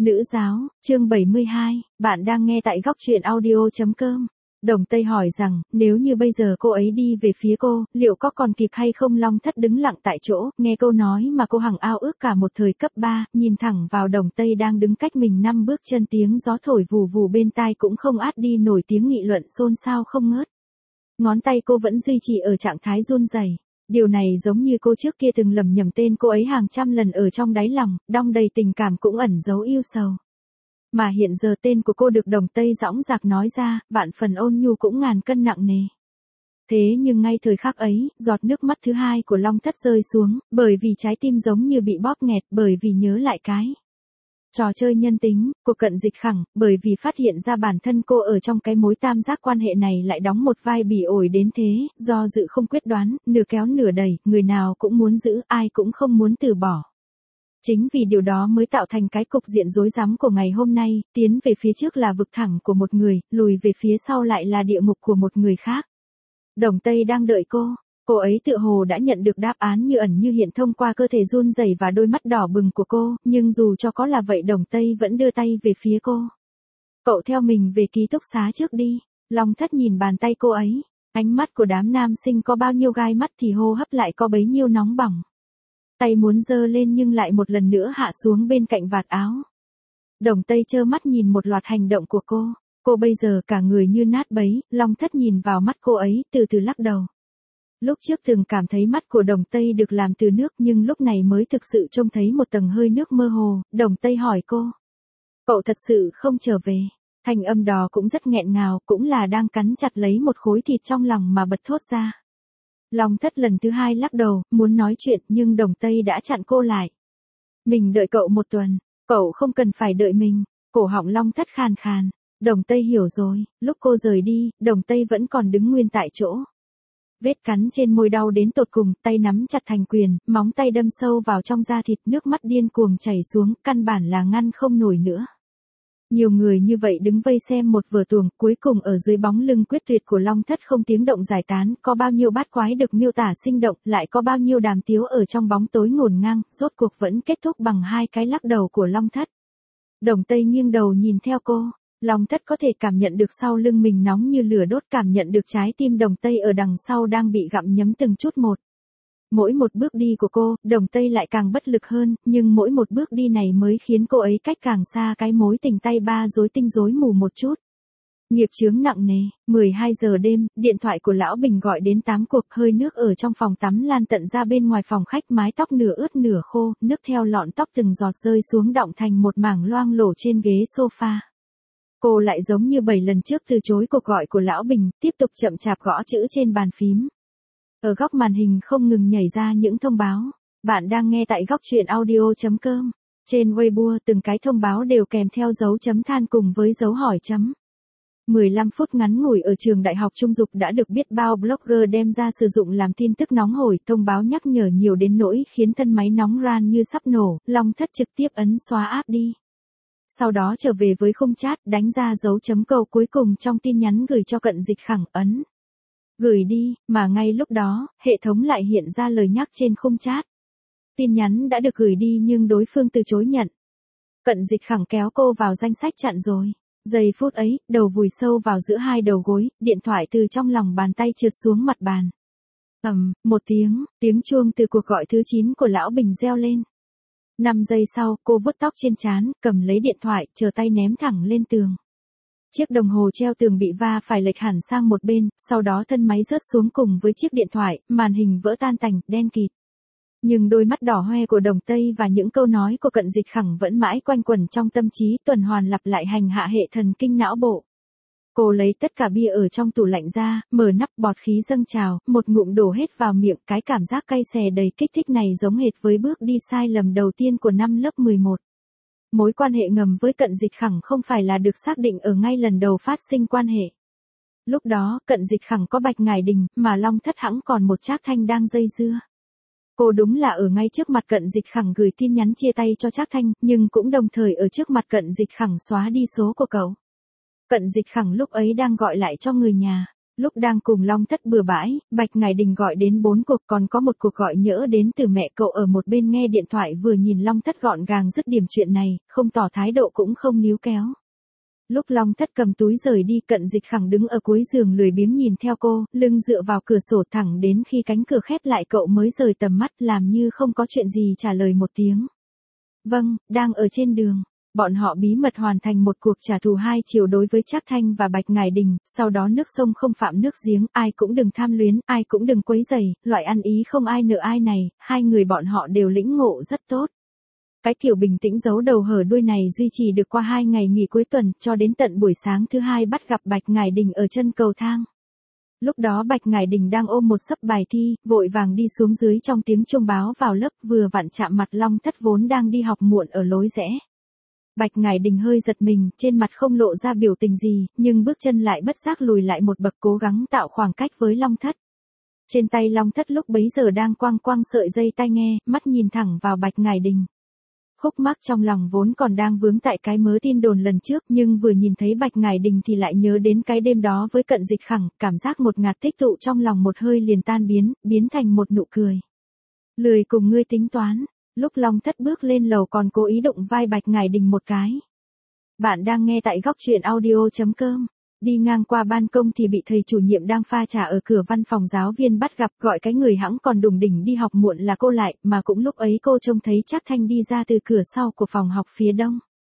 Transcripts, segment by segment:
Nữ giáo, chương 72, bạn đang nghe tại góc truyện audio.com. Đồng Tây hỏi rằng, nếu như bây giờ cô ấy đi về phía cô, liệu có còn kịp hay không? Long Thất đứng lặng tại chỗ, nghe câu nói mà cô hằng ao ước cả một thời cấp 3, nhìn thẳng vào Đồng Tây đang đứng cách mình 5 bước chân, tiếng gió thổi vù vù bên tai cũng không át đi nổi tiếng nghị luận xôn xao không ngớt. Ngón tay cô vẫn duy trì ở trạng thái run rẩy. Điều này giống như cô trước kia từng lầm nhầm tên cô ấy hàng trăm lần ở trong đáy lòng, đong đầy tình cảm cũng ẩn giấu yêu sầu. Mà hiện giờ tên của cô được Đồng Tây dõng dạc nói ra, vạn phần ôn nhu cũng ngàn cân nặng nề. Thế nhưng ngay thời khắc ấy, giọt nước mắt thứ hai của Long Thất rơi xuống, bởi vì trái tim giống như bị bóp nghẹt, bởi vì nhớ lại cái trò chơi nhân tính của Cận Dịch Khẳng, bởi vì phát hiện ra bản thân cô ở trong cái mối tam giác quan hệ này lại đóng một vai bỉ ổi đến thế, do dự không quyết đoán, nửa kéo nửa đẩy, người nào cũng muốn giữ, ai cũng không muốn từ bỏ. Chính vì điều đó mới tạo thành cái cục diện rối rắm của ngày hôm nay, tiến về phía trước là vực thẳm của một người, lùi về phía sau lại là địa ngục của một người khác. Đồng Tây đang đợi cô ấy tựa hồ đã nhận được đáp án như ẩn như hiện thông qua cơ thể run rẩy và đôi mắt đỏ bừng của cô, nhưng dù cho có là vậy Đồng Tây vẫn đưa tay về phía cô. Cậu theo mình về ký túc xá trước đi. Long Thất nhìn bàn tay cô ấy, ánh mắt của đám nam sinh có bao nhiêu gai mắt thì hô hấp lại có bấy nhiêu nóng bỏng. Tay muốn giơ lên nhưng lại một lần nữa hạ xuống bên cạnh vạt áo. Đồng Tây trơ mắt nhìn một loạt hành động của cô bây giờ cả người như nát bấy. Long Thất nhìn vào mắt cô ấy, từ từ lắc đầu. Lúc trước từng cảm thấy mắt của Đồng Tây được làm từ nước, nhưng lúc này mới thực sự trông thấy một tầng hơi nước mơ hồ. Đồng Tây hỏi cô, cậu thật sự không trở về? Thanh âm đó cũng rất nghẹn ngào, cũng là đang cắn chặt lấy một khối thịt trong lòng mà bật thốt ra. Long Thất lần thứ hai lắc đầu, muốn nói chuyện nhưng Đồng Tây đã chặn cô lại. Mình đợi cậu một tuần, cậu không cần phải đợi mình. Cổ họng Long Thất khàn khàn. Đồng Tây hiểu rồi, lúc cô rời đi, Đồng Tây vẫn còn đứng nguyên tại chỗ. Vết cắn trên môi đau đến tột cùng, tay nắm chặt thành quyền, móng tay đâm sâu vào trong da thịt, nước mắt điên cuồng chảy xuống, căn bản là ngăn không nổi nữa. Nhiều người như vậy đứng vây xem một vở tuồng, cuối cùng ở dưới bóng lưng quyết tuyệt của Long Thất không tiếng động giải tán, có bao nhiêu bát quái được miêu tả sinh động, lại có bao nhiêu đàm tiếu ở trong bóng tối ngổn ngang, rốt cuộc vẫn kết thúc bằng hai cái lắc đầu của Long Thất. Đồng Tây nghiêng đầu nhìn theo cô. Long Thất có thể cảm nhận được sau lưng mình nóng như lửa đốt, cảm nhận được trái tim Đồng Tây ở đằng sau đang bị gặm nhấm từng chút một. Mỗi một bước đi của cô, Đồng Tây lại càng bất lực hơn, nhưng mỗi một bước đi này mới khiến cô ấy cách càng xa cái mối tình tay ba rối tinh rối mù một chút. Nghiệp chướng nặng nề, 12 giờ đêm, điện thoại của Lão Bình gọi đến 8 cuộc, hơi nước ở trong phòng tắm lan tận ra bên ngoài phòng khách, mái tóc nửa ướt nửa khô, nước theo lọn tóc từng giọt rơi xuống đọng thành một mảng loang lổ trên ghế sofa. Cô lại giống như 7 lần trước từ chối cuộc gọi của Lão Bình, tiếp tục chậm chạp gõ chữ trên bàn phím. Ở góc màn hình không ngừng nhảy ra những thông báo. Bạn đang nghe tại góc truyện audio.com. Trên Weibo từng cái thông báo đều kèm theo dấu chấm than cùng với dấu hỏi chấm. 15 phút ngắn ngủi ở trường đại học Trung Dục đã được biết bao blogger đem ra sử dụng làm tin tức nóng hổi, thông báo nhắc nhở nhiều đến nỗi khiến thân máy nóng ran như sắp nổ. Long Thất trực tiếp ấn xóa app đi. Sau đó trở về với khung chat, đánh ra dấu chấm câu cuối cùng trong tin nhắn gửi cho Cận Dịch Khẳng, ấn gửi đi, mà ngay lúc đó, hệ thống lại hiện ra lời nhắc trên khung chat. Tin nhắn đã được gửi đi nhưng đối phương từ chối nhận. Cận Dịch Khẳng kéo cô vào danh sách chặn rồi. Giây phút ấy, đầu vùi sâu vào giữa hai đầu gối, điện thoại từ trong lòng bàn tay trượt xuống mặt bàn. Một tiếng chuông từ cuộc gọi thứ 9 của Lão Bình reo lên. 5 giây sau, cô vuốt tóc trên trán, cầm lấy điện thoại, chờ tay ném thẳng lên tường. Chiếc đồng hồ treo tường bị va phải lệch hẳn sang một bên, sau đó thân máy rớt xuống cùng với chiếc điện thoại, màn hình vỡ tan tành, đen kịt. Nhưng đôi mắt đỏ hoe của Đồng Tây và những câu nói của Cận Dịch Khẳng vẫn mãi quanh quẩn trong tâm trí, tuần hoàn lặp lại hành hạ hệ thần kinh não bộ. Cô lấy tất cả bia ở trong tủ lạnh ra, mở nắp, bọt khí dâng trào, một ngụm đổ hết vào miệng, cái cảm giác cay xè đầy kích thích này giống hệt với bước đi sai lầm đầu tiên của năm lớp 11. Mối quan hệ ngầm với Cận Dịch Khẳng không phải là được xác định ở ngay lần đầu phát sinh quan hệ. Lúc đó, Cận Dịch Khẳng có Bạch Ngải Đình, mà Long Thất hẵng còn một Trác Thanh đang dây dưa. Cô đúng là ở ngay trước mặt Cận Dịch Khẳng gửi tin nhắn chia tay cho Trác Thanh, nhưng cũng đồng thời ở trước mặt Cận Dịch Khẳng xóa đi số của cậu. Cận Dịch Khẳng lúc ấy đang gọi lại cho người nhà. Lúc đang cùng Long Thất bừa bãi, Bạch Ngải Đình gọi đến 4 cuộc, còn có một cuộc gọi nhỡ đến từ mẹ cậu ở một bên nghe điện thoại, vừa nhìn Long Thất gọn gàng dứt điểm chuyện này, không tỏ thái độ cũng không níu kéo. Lúc Long Thất cầm túi rời đi, Cận Dịch Khẳng đứng ở cuối giường lười biếng nhìn theo cô, lưng dựa vào cửa sổ, thẳng đến khi cánh cửa khép lại cậu mới rời tầm mắt, làm như không có chuyện gì trả lời một tiếng. Vâng, đang ở trên đường. Bọn họ bí mật hoàn thành một cuộc trả thù hai chiều đối với Trác Thanh và Bạch Ngải Đình, sau đó nước sông không phạm nước giếng, ai cũng đừng tham luyến, ai cũng đừng quấy rầy, loại ăn ý không ai nợ ai này, hai người bọn họ đều lĩnh ngộ rất tốt. Cái kiểu bình tĩnh giấu đầu hở đuôi này duy trì được qua 2 ngày nghỉ cuối tuần, cho đến tận buổi sáng thứ hai bắt gặp Bạch Ngải Đình ở chân cầu thang. Lúc đó Bạch Ngải Đình đang ôm một xấp bài thi, vội vàng đi xuống dưới trong tiếng chuông báo vào lớp, vừa vặn chạm mặt Long Thất vốn đang đi học muộn ở lối rẽ. Bạch Ngải Đình hơi giật mình, trên mặt không lộ ra biểu tình gì, nhưng bước chân lại bất giác lùi lại một bậc, cố gắng tạo khoảng cách với Long Thất. Trên tay Long Thất lúc bấy giờ đang quăng quăng sợi dây tai nghe, mắt nhìn thẳng vào Bạch Ngải Đình. Khúc mắc trong lòng vốn còn đang vướng tại cái mớ tin đồn lần trước, nhưng vừa nhìn thấy Bạch Ngải Đình thì lại nhớ đến cái đêm đó với Cận Dịch Khẳng, cảm giác một ngạt tích tụ trong lòng một hơi liền tan biến thành một nụ cười. Lười cùng ngươi tính toán. Lúc Long Thất bước lên lầu còn cố ý đụng vai Bạch Ngải Đình một cái. Bạn đang nghe tại góc truyện audio.com. Đi ngang qua ban công thì bị thầy chủ nhiệm đang pha trà ở cửa văn phòng giáo viên bắt gặp, gọi cái người hẵng còn đùng đỉnh đi học muộn là cô lại, mà cũng lúc ấy cô trông thấy Trác Thanh đi ra từ cửa sau của phòng học phía đông.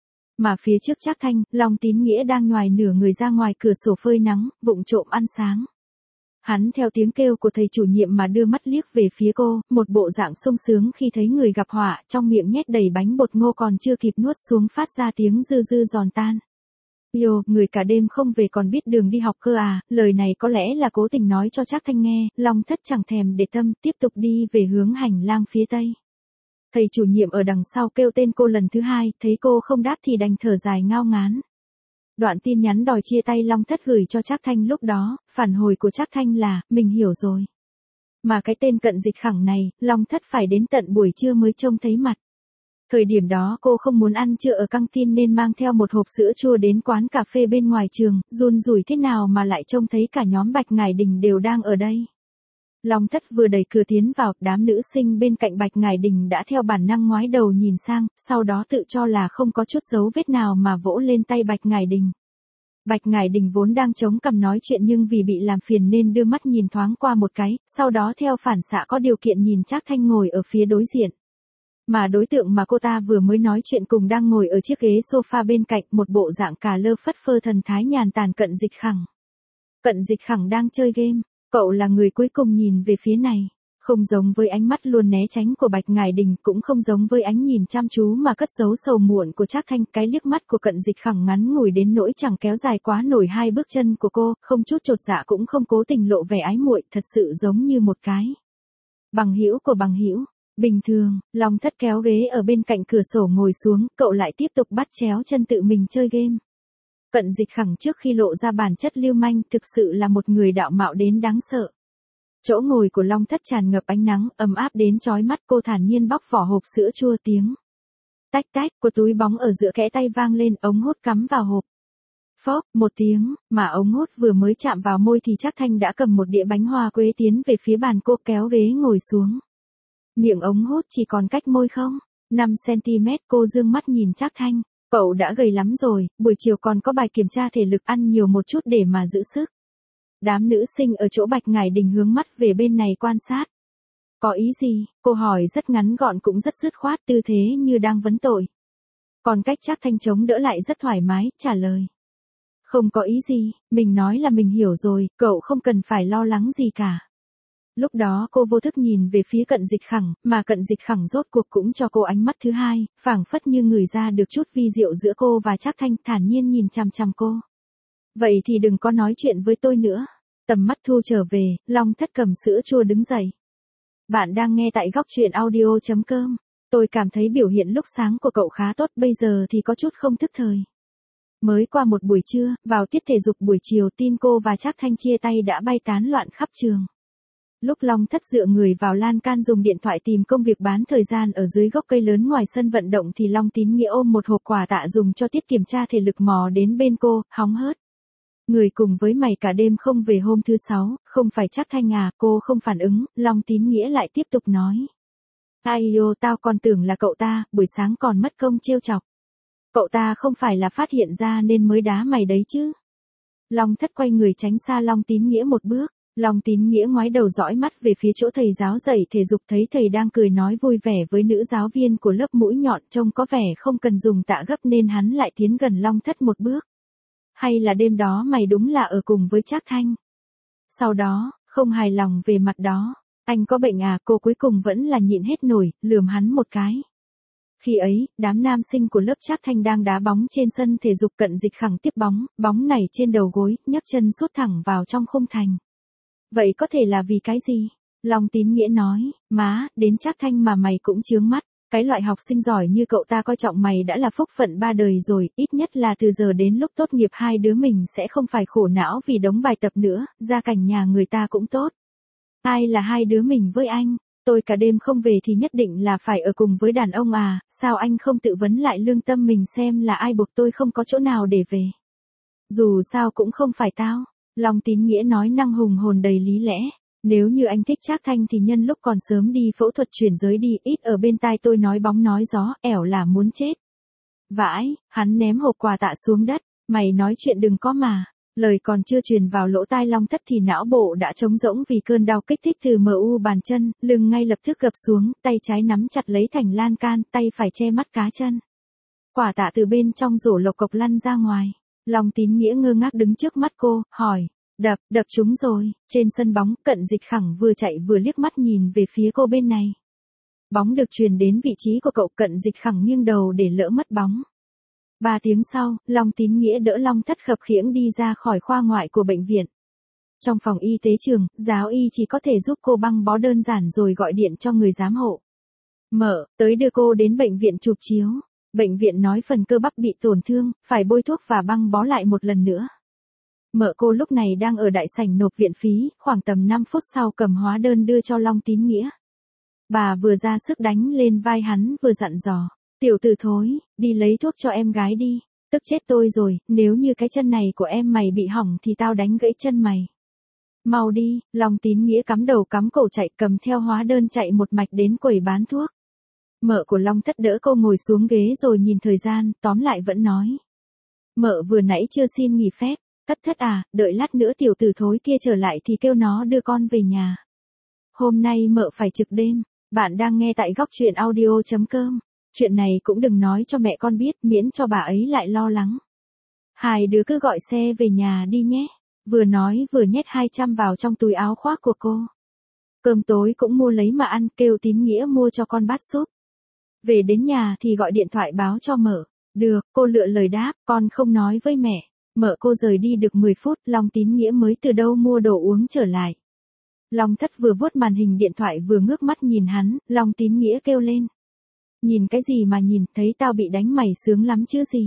Mà phía trước Trác Thanh, Long Tín Nghĩa đang nhoài nửa người ra ngoài cửa sổ phơi nắng, vụng trộm ăn sáng. Hắn theo tiếng kêu của thầy chủ nhiệm mà đưa mắt liếc về phía cô, một bộ dạng sung sướng khi thấy người gặp họa, trong miệng nhét đầy bánh bột ngô còn chưa kịp nuốt xuống phát ra tiếng dư dư giòn tan. Yo, người cả đêm không về còn biết đường đi học cơ à, lời này có lẽ là cố tình nói cho Trác Thanh nghe, Long Thất chẳng thèm để tâm, tiếp tục đi về hướng hành lang phía tây. Thầy chủ nhiệm ở đằng sau kêu tên cô lần thứ hai, thấy cô không đáp thì đành thở dài ngao ngán. Đoạn tin nhắn đòi chia tay Long Thất gửi cho Trác Thanh lúc đó, phản hồi của Trác Thanh là, mình hiểu rồi. Mà cái tên Cận Dịch Khẳng này, Long Thất phải đến tận buổi trưa mới trông thấy mặt. Thời điểm đó cô không muốn ăn trưa ở căng tin nên mang theo một hộp sữa chua đến quán cà phê bên ngoài trường, run rủi thế nào mà lại trông thấy cả nhóm Bạch Ngải Đình đều đang ở đây. Long Thất vừa đẩy cửa tiến vào, đám nữ sinh bên cạnh Bạch Ngải Đình đã theo bản năng ngoái đầu nhìn sang, sau đó tự cho là không có chút dấu vết nào mà vỗ lên tay Bạch Ngải Đình. Bạch Ngải Đình vốn đang chống cằm nói chuyện nhưng vì bị làm phiền nên đưa mắt nhìn thoáng qua một cái, sau đó theo phản xạ có điều kiện nhìn Trác Thanh ngồi ở phía đối diện. Mà đối tượng mà cô ta vừa mới nói chuyện cùng đang ngồi ở chiếc ghế sofa bên cạnh, một bộ dạng cà lơ phất phơ thần thái nhàn tản Cận Dịch Khẳng. Cận Dịch Khẳng đang chơi game, cậu là người cuối cùng nhìn về phía này. Không giống với ánh mắt luôn né tránh của Bạch Ngải Đình, cũng không giống với ánh nhìn chăm chú mà cất giấu sầu muộn của Trác Thanh, cái liếc mắt của Cận Dịch Khẳng ngắn ngủi đến nỗi chẳng kéo dài quá nổi hai bước chân của cô, không chút chột dạ cũng không cố tình lộ vẻ ái muội, thật sự giống như một cái bằng hữu của bằng hữu. Bình thường, Long Thất kéo ghế ở bên cạnh cửa sổ ngồi xuống, cậu lại tiếp tục bắt chéo chân tự mình chơi game. Cận Dịch Khẳng trước khi lộ ra bản chất lưu manh thực sự là một người đạo mạo đến đáng sợ. Chỗ ngồi của Long Thất tràn ngập ánh nắng, ấm áp đến chói mắt, cô thản nhiên bóc vỏ hộp sữa chua, tiếng tách tách của túi bóng ở giữa kẽ tay vang lên, ống hút cắm vào hộp. Phóp, một tiếng, mà ống hút vừa mới chạm vào môi thì Trác Thanh đã cầm một đĩa bánh hoa quế tiến về phía bàn cô, kéo ghế ngồi xuống. Miệng ống hút chỉ còn cách môi 5 cm, cô dương mắt nhìn Trác Thanh, cậu đã gầy lắm rồi, buổi chiều còn có bài kiểm tra thể lực, ăn nhiều một chút để mà giữ sức. Đám nữ sinh ở chỗ Bạch Ngải Đình hướng mắt về bên này quan sát. Có ý gì? Cô hỏi rất ngắn gọn cũng rất dứt khoát, tư thế như đang vấn tội. Còn cách Trác Thanh chống đỡ lại rất thoải mái, trả lời. Không có ý gì, mình nói là mình hiểu rồi, cậu không cần phải lo lắng gì cả. Lúc đó cô vô thức nhìn về phía Cận Dịch Khẳng, mà Cận Dịch Khẳng rốt cuộc cũng cho cô ánh mắt thứ hai, phảng phất như ngửi ra được chút vi diệu giữa cô và Trác Thanh, thản nhiên nhìn chằm chằm cô. Vậy thì đừng có nói chuyện với tôi nữa. Tầm mắt thu trở về, Long Thất cầm sữa chua đứng dậy. Bạn đang nghe tại góc truyện audio.com. Tôi cảm thấy biểu hiện lúc sáng của cậu khá tốt, bây giờ thì có chút không thức thời. Mới qua một buổi trưa, vào tiết thể dục buổi chiều, tin cô và Trác Thanh chia tay đã bay tán loạn khắp trường. Lúc Long Thất dựa người vào lan can dùng điện thoại tìm công việc bán thời gian ở dưới gốc cây lớn ngoài sân vận động thì Long Tín Nghĩa ôm một hộp quà tạ dùng cho tiết kiểm tra thể lực mò đến bên cô, hóng hớt. Người cùng với mày cả đêm không về hôm thứ 6, không phải Trác Thanh à? Cô không phản ứng, Long Tín Nghĩa lại tiếp tục nói. Ai yêu, tao còn tưởng là cậu ta, buổi sáng còn mất công trêu chọc. Cậu ta không phải là phát hiện ra nên mới đá mày đấy chứ? Long Thất quay người tránh xa Long Tín Nghĩa một bước. Long Tín Nghĩa ngoái đầu dõi mắt về phía chỗ thầy giáo dạy thể dục, thấy thầy đang cười nói vui vẻ với nữ giáo viên của lớp mũi nhọn, trông có vẻ không cần dùng tạ gấp nên hắn lại tiến gần Long Thất một bước. Hay là đêm đó mày đúng là ở cùng với Trác Thanh? Sau đó, không hài lòng về mặt đó. Anh có bệnh à? Cô cuối cùng vẫn là nhịn hết nổi, lườm hắn một cái. Khi ấy, đám nam sinh của lớp Trác Thanh đang đá bóng trên sân thể dục, Cận Dịch Khẳng tiếp bóng, bóng này trên đầu gối, nhấc chân sút thẳng vào trong khung thành. Vậy có thể là vì cái gì? Long Tín Nghĩa nói, má, đến Trác Thanh mà mày cũng chướng mắt. Cái loại học sinh giỏi như cậu ta coi trọng mày đã là phúc phận 3 đời rồi, ít nhất là từ giờ đến lúc tốt nghiệp hai đứa mình sẽ không phải khổ não vì đống bài tập nữa, gia cảnh nhà người ta cũng tốt. Ai là hai đứa mình với anh? Tôi cả đêm không về thì nhất định là phải ở cùng với đàn ông à? Sao anh không tự vấn lại lương tâm mình xem là ai buộc tôi không có chỗ nào để về? Dù sao cũng không phải tao. Long Tín Nghĩa nói năng hùng hồn đầy lý lẽ. Nếu như anh thích Trác Thanh thì nhân lúc còn sớm đi phẫu thuật chuyển giới đi, ít ở bên tai tôi nói bóng nói gió, ẻo là muốn chết. Vãi, hắn ném hộp quà tạ xuống đất, mày nói chuyện đừng có mà. Lời còn chưa truyền vào lỗ tai Long Thất thì não bộ đã trống rỗng vì cơn đau kích thích từ MU bàn chân, lưng ngay lập tức gập xuống, tay trái nắm chặt lấy thành lan can, tay phải che mắt cá chân. Quả tạ từ bên trong rổ lộc cộc lăn ra ngoài. Long Tín Nghĩa ngơ ngác đứng trước mắt cô, hỏi. Đập chúng rồi. Trên sân bóng, Cận Dịch Khẳng vừa chạy vừa liếc mắt nhìn về phía cô bên này. Bóng được truyền đến vị trí của cậu, Cận Dịch Khẳng nghiêng đầu để lỡ mất bóng. 3 tiếng sau, Long Tín Nghĩa đỡ Long Thất khập khiễng đi ra khỏi khoa ngoại của bệnh viện. Trong phòng y tế trường, giáo y chỉ có thể giúp cô băng bó đơn giản rồi gọi điện cho người giám hộ. Mở, tới đưa cô đến bệnh viện chụp chiếu. Bệnh viện nói phần cơ bắp bị tổn thương, phải bôi thuốc và băng bó lại một lần nữa. Mợ cô lúc này đang ở đại sảnh nộp viện phí, khoảng tầm 5 phút sau cầm hóa đơn đưa cho Long Tín Nghĩa. Bà vừa ra sức đánh lên vai hắn vừa dặn dò. Tiểu tử thối, đi lấy thuốc cho em gái đi. Tức chết tôi rồi, nếu như cái chân này của em mày bị hỏng thì tao đánh gãy chân mày. Mau đi, Long Tín Nghĩa cắm đầu cắm cổ chạy, cầm theo hóa đơn chạy một mạch đến quầy bán thuốc. Mợ của Long Thất đỡ cô ngồi xuống ghế rồi nhìn thời gian, tóm lại vẫn nói. Mợ vừa nãy chưa xin nghỉ phép. Thất à, đợi lát nữa tiểu tử thối kia trở lại thì kêu nó đưa con về nhà. Hôm nay mợ phải trực đêm. Bạn đang nghe tại góc truyện audio.com. Chuyện này cũng đừng nói cho mẹ con biết, miễn cho bà ấy lại lo lắng. Hai đứa cứ gọi xe về nhà đi nhé. Vừa nói vừa nhét 200 vào trong túi áo khoác của cô. Cơm tối cũng mua lấy mà ăn, kêu Tín Nghĩa mua cho con bát súp. Về đến nhà thì gọi điện thoại báo cho mợ. Được, cô lựa lời đáp, con không nói với mẹ. Mợ cô rời đi được 10 phút, Long Tín Nghĩa mới từ đâu mua đồ uống trở lại. Long Thất vừa vuốt màn hình điện thoại vừa ngước mắt nhìn hắn, Long Tín Nghĩa kêu lên. Nhìn cái gì mà nhìn, thấy tao bị đánh mày sướng lắm chứ gì.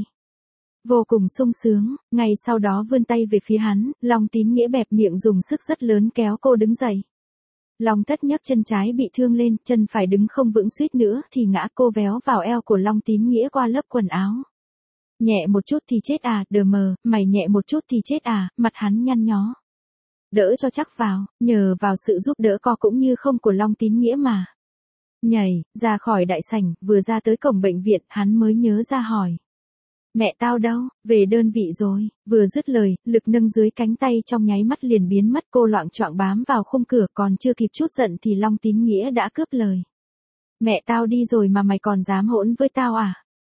Vô cùng sung sướng, ngay sau đó vươn tay về phía hắn, Long Tín Nghĩa bẹp miệng dùng sức rất lớn kéo cô đứng dậy. Long Thất nhấc chân trái bị thương lên, chân phải đứng không vững suýt nữa thì ngã, cô véo vào eo của Long Tín Nghĩa qua lớp quần áo. Nhẹ một chút thì chết à, đờ mờ, mày nhẹ một chút thì chết à, mặt hắn nhăn nhó. Đỡ cho chắc vào, nhờ vào sự giúp đỡ co cũng như không của Long Tín Nghĩa mà. Nhảy, ra khỏi đại sảnh, vừa ra tới cổng bệnh viện, hắn mới nhớ ra hỏi. Mẹ tao đâu, về đơn vị rồi, vừa dứt lời, lực nâng dưới cánh tay trong nháy mắt liền biến mất, cô loạng choạng bám vào khung cửa, còn chưa kịp chút giận thì Long Tín Nghĩa đã cướp lời. Mẹ tao đi rồi mà mày còn dám hỗn với tao à?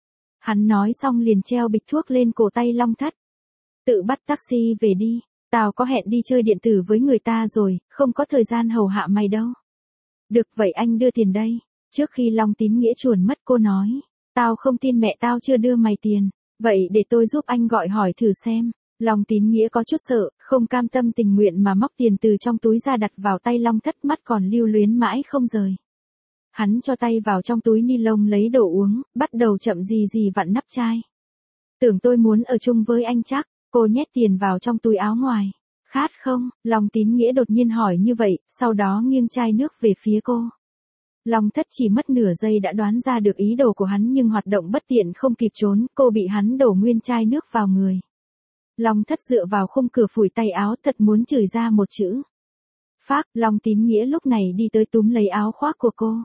Hắn nói xong liền treo bịch thuốc lên cổ tay Long Thất. Tự bắt taxi về đi, tao có hẹn đi chơi điện tử với người ta rồi, không có thời gian hầu hạ mày đâu. Được vậy anh đưa tiền đây. Trước khi Long Tín Nghĩa chuồn mất cô nói, tao không tin mẹ tao chưa đưa mày tiền, vậy để tôi giúp anh gọi hỏi thử xem. Long Tín Nghĩa có chút sợ, không cam tâm tình nguyện mà móc tiền từ trong túi ra đặt vào tay Long Thất, mắt còn lưu luyến mãi không rời. Hắn cho tay vào trong túi ni lông lấy đồ uống, bắt đầu chậm gì vặn nắp chai. Tưởng tôi muốn ở chung với anh chắc, cô nhét tiền vào trong túi áo ngoài. Khát không? Long Tín Nghĩa đột nhiên hỏi như vậy, sau đó nghiêng chai nước về phía cô. Long Thất chỉ mất nửa giây đã đoán ra được ý đồ của hắn nhưng hoạt động bất tiện không kịp trốn, cô bị hắn đổ nguyên chai nước vào người. Long Thất dựa vào khung cửa phủi tay áo, thật muốn chửi ra một chữ. Phác. Long Tín Nghĩa lúc này đi tới túm lấy áo khoác của cô.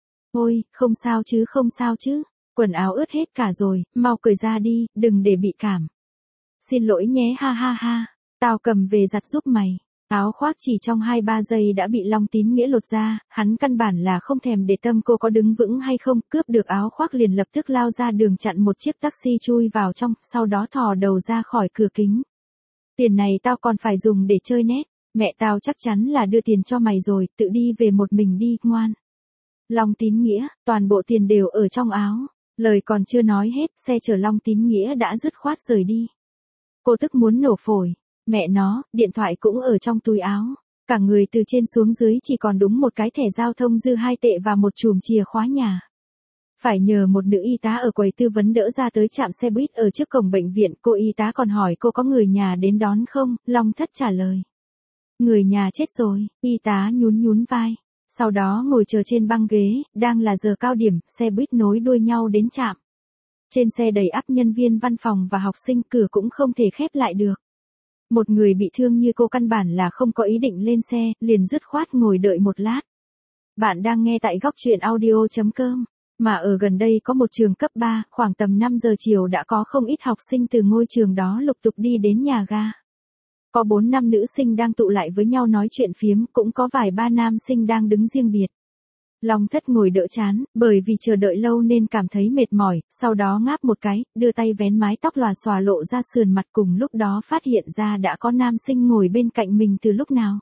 Ôi, không sao chứ, không sao chứ. Quần áo ướt hết cả rồi, mau cởi ra đi, đừng để bị cảm. Xin lỗi nhé, ha ha ha. Tao cầm về giặt giúp mày. Áo khoác chỉ trong 2-3 giây đã bị Long Tín Nghĩa lột ra, hắn căn bản là không thèm để tâm cô có đứng vững hay không, cướp được áo khoác liền lập tức lao ra đường chặn một chiếc taxi chui vào trong, sau đó thò đầu ra khỏi cửa kính. Tiền này tao còn phải dùng để chơi nét, mẹ tao chắc chắn là đưa tiền cho mày rồi, tự đi về một mình đi, ngoan. Long Tín Nghĩa, toàn bộ tiền đều ở trong áo, lời còn chưa nói hết, xe chở Long Tín Nghĩa đã dứt khoát rời đi. Cô tức muốn nổ phổi. Mẹ nó, điện thoại cũng ở trong túi áo. Cả người từ trên xuống dưới chỉ còn đúng một cái thẻ giao thông dư 2 tệ và một chùm chìa khóa nhà. Phải nhờ một nữ y tá ở quầy tư vấn đỡ ra tới trạm xe buýt ở trước cổng bệnh viện. Cô y tá còn hỏi cô có người nhà đến đón không, Long Thất trả lời. Người nhà chết rồi, y tá nhún nhún vai. Sau đó ngồi chờ trên băng ghế, đang là giờ cao điểm, xe buýt nối đuôi nhau đến trạm. Trên xe đầy ắp nhân viên văn phòng và học sinh, cửa cũng không thể khép lại được. Một người bị thương như cô căn bản là không có ý định lên xe, liền dứt khoát ngồi đợi một lát. Bạn đang nghe tại góc truyện audio.com. Mà ở gần đây có một trường cấp 3, khoảng tầm 5 giờ chiều đã có không ít học sinh từ ngôi trường đó lục tục đi đến nhà ga. Có 4-5 nữ sinh đang tụ lại với nhau nói chuyện phiếm, cũng có vài ba nam sinh đang đứng riêng biệt. Long Thất ngồi đỡ chán, bởi vì chờ đợi lâu nên cảm thấy mệt mỏi, sau đó ngáp một cái, đưa tay vén mái tóc lòa xòa lộ ra sườn mặt, cùng lúc đó phát hiện ra đã có nam sinh ngồi bên cạnh mình từ lúc nào.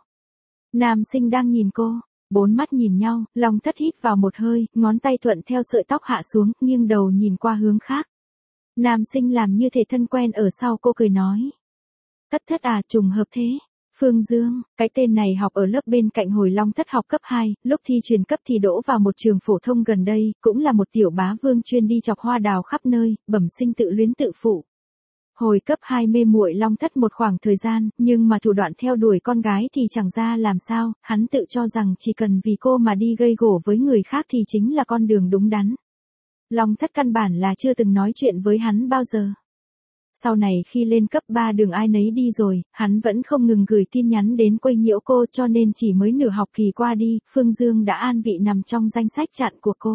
Nam sinh đang nhìn cô, 4 mắt nhìn nhau, Long Thất hít vào một hơi, ngón tay thuận theo sợi tóc hạ xuống, nghiêng đầu nhìn qua hướng khác. Nam sinh làm như thể thân quen ở sau cô cười nói. Thất à, trùng hợp thế. Phương Dương, cái tên này học ở lớp bên cạnh hồi Long Thất học cấp 2, lúc thi truyền cấp thì đỗ vào một trường phổ thông gần đây, cũng là một tiểu bá vương chuyên đi chọc hoa đào khắp nơi, bẩm sinh tự luyến tự phụ. Hồi cấp 2 mê muội Long Thất một khoảng thời gian, nhưng mà thủ đoạn theo đuổi con gái thì chẳng ra làm sao, hắn tự cho rằng chỉ cần vì cô mà đi gây gổ với người khác thì chính là con đường đúng đắn. Long Thất căn bản là chưa từng nói chuyện với hắn bao giờ. Sau này khi lên cấp 3 đường ai nấy đi rồi, hắn vẫn không ngừng gửi tin nhắn đến quấy nhiễu cô, cho nên chỉ mới nửa học kỳ qua đi, Phương Dương đã an vị nằm trong danh sách chặn của cô.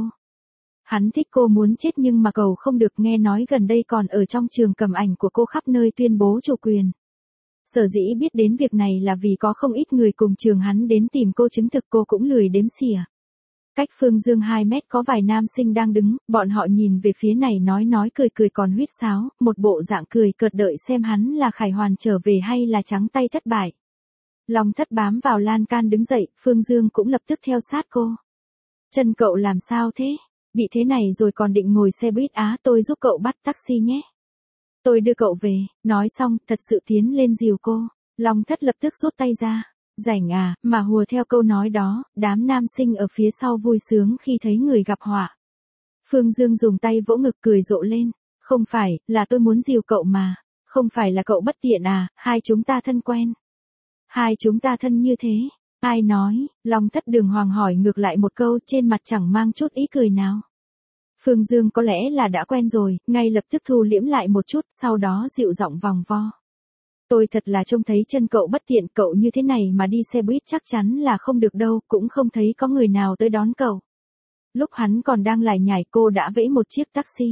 Hắn thích cô muốn chết nhưng mà cầu không được, nghe nói gần đây còn ở trong trường cầm ảnh của cô khắp nơi tuyên bố chủ quyền. Sở dĩ biết đến việc này là vì có không ít người cùng trường hắn đến tìm cô chứng thực, cô cũng lười đếm xỉa. Cách Phương Dương 2 mét có vài nam sinh đang đứng, bọn họ nhìn về phía này nói cười cười còn huýt sáo, một bộ dạng cười cợt đợi xem hắn là khải hoàn trở về hay là trắng tay thất bại. Long Thất bám vào lan can đứng dậy, Phương Dương cũng lập tức theo sát cô. Chân cậu làm sao thế? Bị thế này rồi còn định ngồi xe buýt á, tôi giúp cậu bắt taxi nhé. Tôi đưa cậu về, nói xong, thật sự tiến lên dìu cô. Long Thất lập tức rút tay ra. Rảnh à, mà hùa theo câu nói đó, đám nam sinh ở phía sau vui sướng khi thấy người gặp họa. Phương Dương dùng tay vỗ ngực cười rộ lên. Không phải, là tôi muốn dìu cậu mà. Không phải là cậu bất tiện à, hai chúng ta thân quen. Hai chúng ta thân như thế. Ai nói, Long Thất đường hoàng hỏi ngược lại một câu, trên mặt chẳng mang chút ý cười nào. Phương Dương có lẽ là đã quen rồi, ngay lập tức thu liễm lại một chút, sau đó dịu giọng vòng vo. Tôi thật là trông thấy chân cậu bất tiện, cậu như thế này mà đi xe buýt chắc chắn là không được đâu, cũng không thấy có người nào tới đón cậu. Lúc hắn còn đang lải nhải cô đã vẫy một chiếc taxi.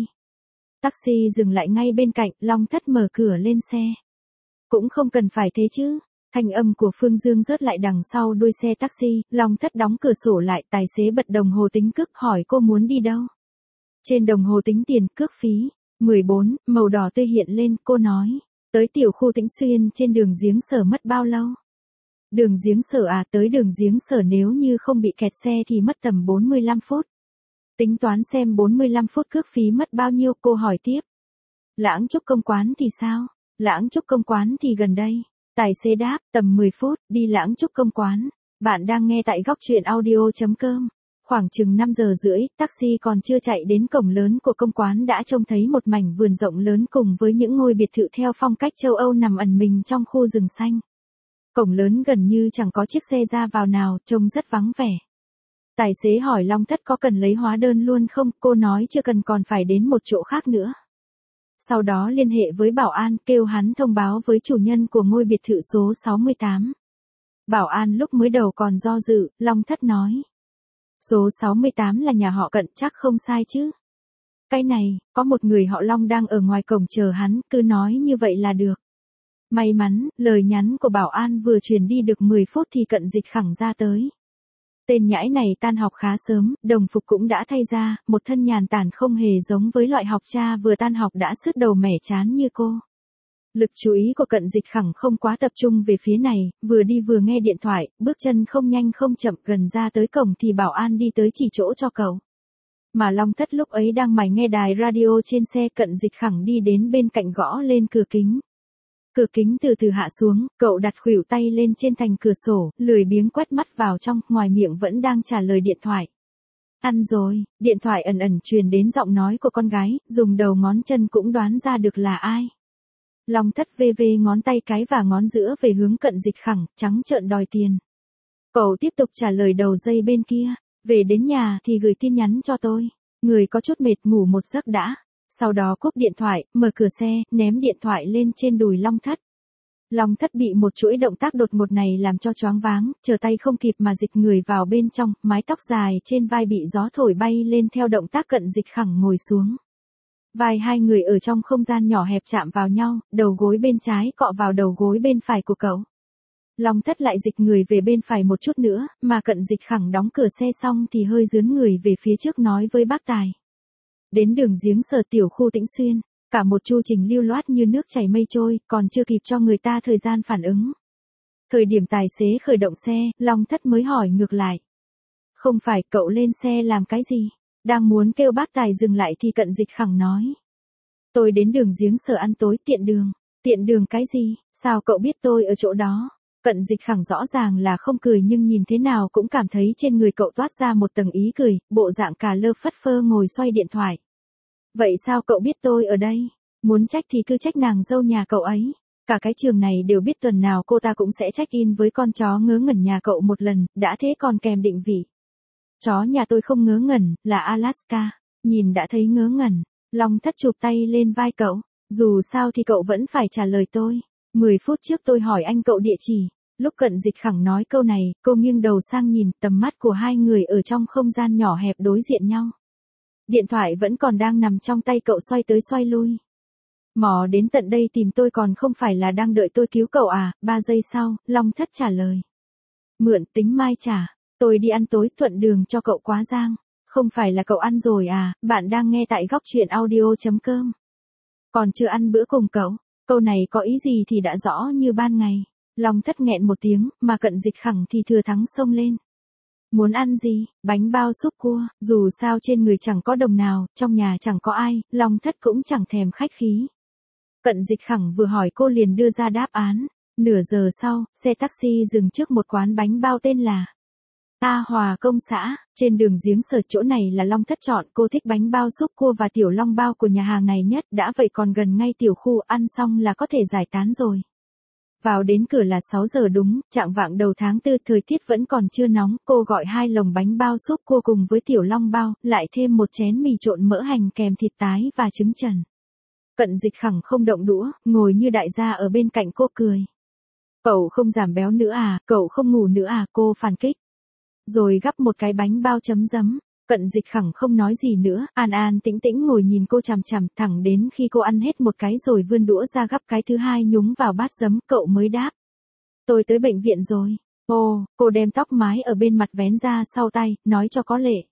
Taxi dừng lại ngay bên cạnh, Long Thất mở cửa lên xe. Cũng không cần phải thế chứ. Thanh âm của Phương Dương rớt lại đằng sau đuôi xe taxi, Long Thất đóng cửa sổ lại, tài xế bật đồng hồ tính cước hỏi cô muốn đi đâu. Trên đồng hồ tính tiền, cước phí, 14, màu đỏ tươi hiện lên, cô nói. Tới tiểu khu Tĩnh Xuyên trên đường Giếng Sở mất bao lâu? Đường Giếng Sở à, tới đường Giếng Sở nếu như không bị kẹt xe thì mất tầm 45 phút. Tính toán xem 45 phút cước phí mất bao nhiêu, cô hỏi tiếp. Lãng Trúc Công Quán thì sao? Lãng Trúc Công Quán thì gần đây. Tài xế đáp, tầm 10 phút, đi Lãng Trúc Công Quán. Bạn đang nghe tại góc truyện audio.com. Khoảng chừng 5 giờ rưỡi, taxi còn chưa chạy đến cổng lớn của công quán đã trông thấy một mảnh vườn rộng lớn cùng với những ngôi biệt thự theo phong cách châu Âu nằm ẩn mình trong khu rừng xanh. Cổng lớn gần như chẳng có chiếc xe ra vào nào, trông rất vắng vẻ. Tài xế hỏi Long Thất có cần lấy hóa đơn luôn không, cô nói chưa cần, còn phải đến một chỗ khác nữa. Sau đó liên hệ với bảo an kêu hắn thông báo với chủ nhân của ngôi biệt thự số 68. Bảo an lúc mới đầu còn do dự, Long Thất nói. Số 68 là nhà họ Cận chắc không sai chứ. Cái này, có một người họ Long đang ở ngoài cổng chờ hắn, cứ nói như vậy là được. May mắn, lời nhắn của bảo an vừa truyền đi được 10 phút thì Cận Dịch Khẳng ra tới. Tên nhãi này tan học khá sớm, đồng phục cũng đã thay ra, một thân nhàn tản không hề giống với loại học cha vừa tan học đã sứt đầu mẻ chán như cô. Lực chú ý của Cận Dịch Khẳng không quá tập trung về phía này, vừa đi vừa nghe điện thoại, bước chân không nhanh không chậm gần ra tới cổng thì bảo an đi tới chỉ chỗ cho cậu. Mà Long Thất lúc ấy đang mải nghe đài radio trên xe. Cận Dịch Khẳng đi đến bên cạnh gõ lên cửa kính. Cửa kính từ từ hạ xuống, cậu đặt khuỷu tay lên trên thành cửa sổ, lười biếng quét mắt vào trong, ngoài miệng vẫn đang trả lời điện thoại. Ăn rồi, điện thoại ẩn ẩn truyền đến giọng nói của con gái, dùng đầu ngón chân cũng đoán ra được là ai. Long Thất vê vê ngón tay cái và ngón giữa về hướng Cận Dịch Khẳng, trắng trợn đòi tiền. Cậu tiếp tục trả lời đầu dây bên kia, về đến nhà thì gửi tin nhắn cho tôi. Người có chút mệt ngủ một giấc đã. Sau đó cúp điện thoại, mở cửa xe, ném điện thoại lên trên đùi Long Thất. Long Thất bị một chuỗi động tác đột ngột này làm cho choáng váng, trở tay không kịp mà dịch người vào bên trong, mái tóc dài trên vai bị gió thổi bay lên theo động tác Cận Dịch Khẳng ngồi xuống. Vai hai người ở trong không gian nhỏ hẹp chạm vào nhau, đầu gối bên trái cọ vào đầu gối bên phải của cậu. Long Thất lại dịch người về bên phải một chút nữa, mà Cận Dịch Khẳng đóng cửa xe xong thì hơi dướn người về phía trước nói với bác tài. Đến đường giếng Sở tiểu khu Tĩnh Xuyên, cả một chu trình lưu loát như nước chảy mây trôi, còn chưa kịp cho người ta thời gian phản ứng. Thời điểm tài xế khởi động xe, Long Thất mới hỏi ngược lại. Không phải cậu lên xe làm cái gì? Đang muốn kêu bác tài dừng lại thì Cận Dịch Khẳng nói. Tôi đến đường giếng Sở ăn tối tiện đường. Tiện đường cái gì? Sao cậu biết tôi ở chỗ đó? Cận Dịch Khẳng rõ ràng là không cười nhưng nhìn thế nào cũng cảm thấy trên người cậu toát ra một tầng ý cười, bộ dạng cà lơ phất phơ ngồi xoay điện thoại. Vậy sao cậu biết tôi ở đây? Muốn trách thì cứ trách nàng dâu nhà cậu ấy. Cả cái trường này đều biết tuần nào cô ta cũng sẽ check-in với con chó ngớ ngẩn nhà cậu một lần, đã thế còn kèm định vị. Chó nhà tôi không ngớ ngẩn, là Alaska. Nhìn đã thấy ngớ ngẩn. Long Thất chụp tay lên vai cậu. Dù sao thì cậu vẫn phải trả lời tôi. 10 phút trước tôi hỏi anh cậu địa chỉ. Lúc Cận Dịch Khẳng nói câu này, cô nghiêng đầu sang nhìn, tầm mắt của hai người ở trong không gian nhỏ hẹp đối diện nhau. Điện thoại vẫn còn đang nằm trong tay cậu xoay tới xoay lui. Mò đến tận đây tìm tôi còn không phải là đang đợi tôi cứu cậu à? 3 giây sau, Long Thất trả lời. Mượn tính mai trả, tôi đi ăn tối thuận đường cho cậu quá giang. Không phải là cậu ăn rồi à? Bạn đang nghe tại góc truyện audio.com. Còn chưa ăn bữa cùng cậu? Câu này có ý gì thì đã rõ như ban ngày. Long Thất nghẹn một tiếng, mà Cận Dịch Khẳng thì thừa thắng xông lên. Muốn ăn gì? Bánh bao súp cua, dù sao trên người chẳng có đồng nào, trong nhà chẳng có ai, Long Thất cũng chẳng thèm khách khí. Cận Dịch Khẳng vừa hỏi cô liền đưa ra đáp án. Nửa giờ sau, xe taxi dừng trước một quán bánh bao tên là A Hòa Công xã, trên đường giếng Sở. Chỗ này là Long Thất chọn, cô thích bánh bao súp cua và tiểu long bao của nhà hàng này nhất, đã vậy còn gần ngay tiểu khu, ăn xong là có thể giải tán rồi. Vào đến cửa là 6 giờ đúng, chạng vạng đầu tháng 4, thời tiết vẫn còn chưa nóng, cô gọi 2 lồng bánh bao súp cua cùng với tiểu long bao, lại thêm một chén mì trộn mỡ hành kèm thịt tái và trứng trần. Cận Dịch Khẳng không động đũa, ngồi như đại gia ở bên cạnh cô cười. Cậu không giảm béo nữa à, cậu không ngủ nữa à, cô phản kích. Rồi gắp một cái bánh bao chấm giấm. Cận Dịch Khẳng không nói gì nữa, an an tĩnh tĩnh ngồi nhìn cô chằm chằm, thẳng đến khi cô ăn hết một cái rồi vươn đũa ra gắp cái thứ hai nhúng vào bát giấm, cậu mới đáp. Tôi tới bệnh viện rồi. Ồ, cô đem tóc mái ở bên mặt vén ra sau tay, nói cho có lệ.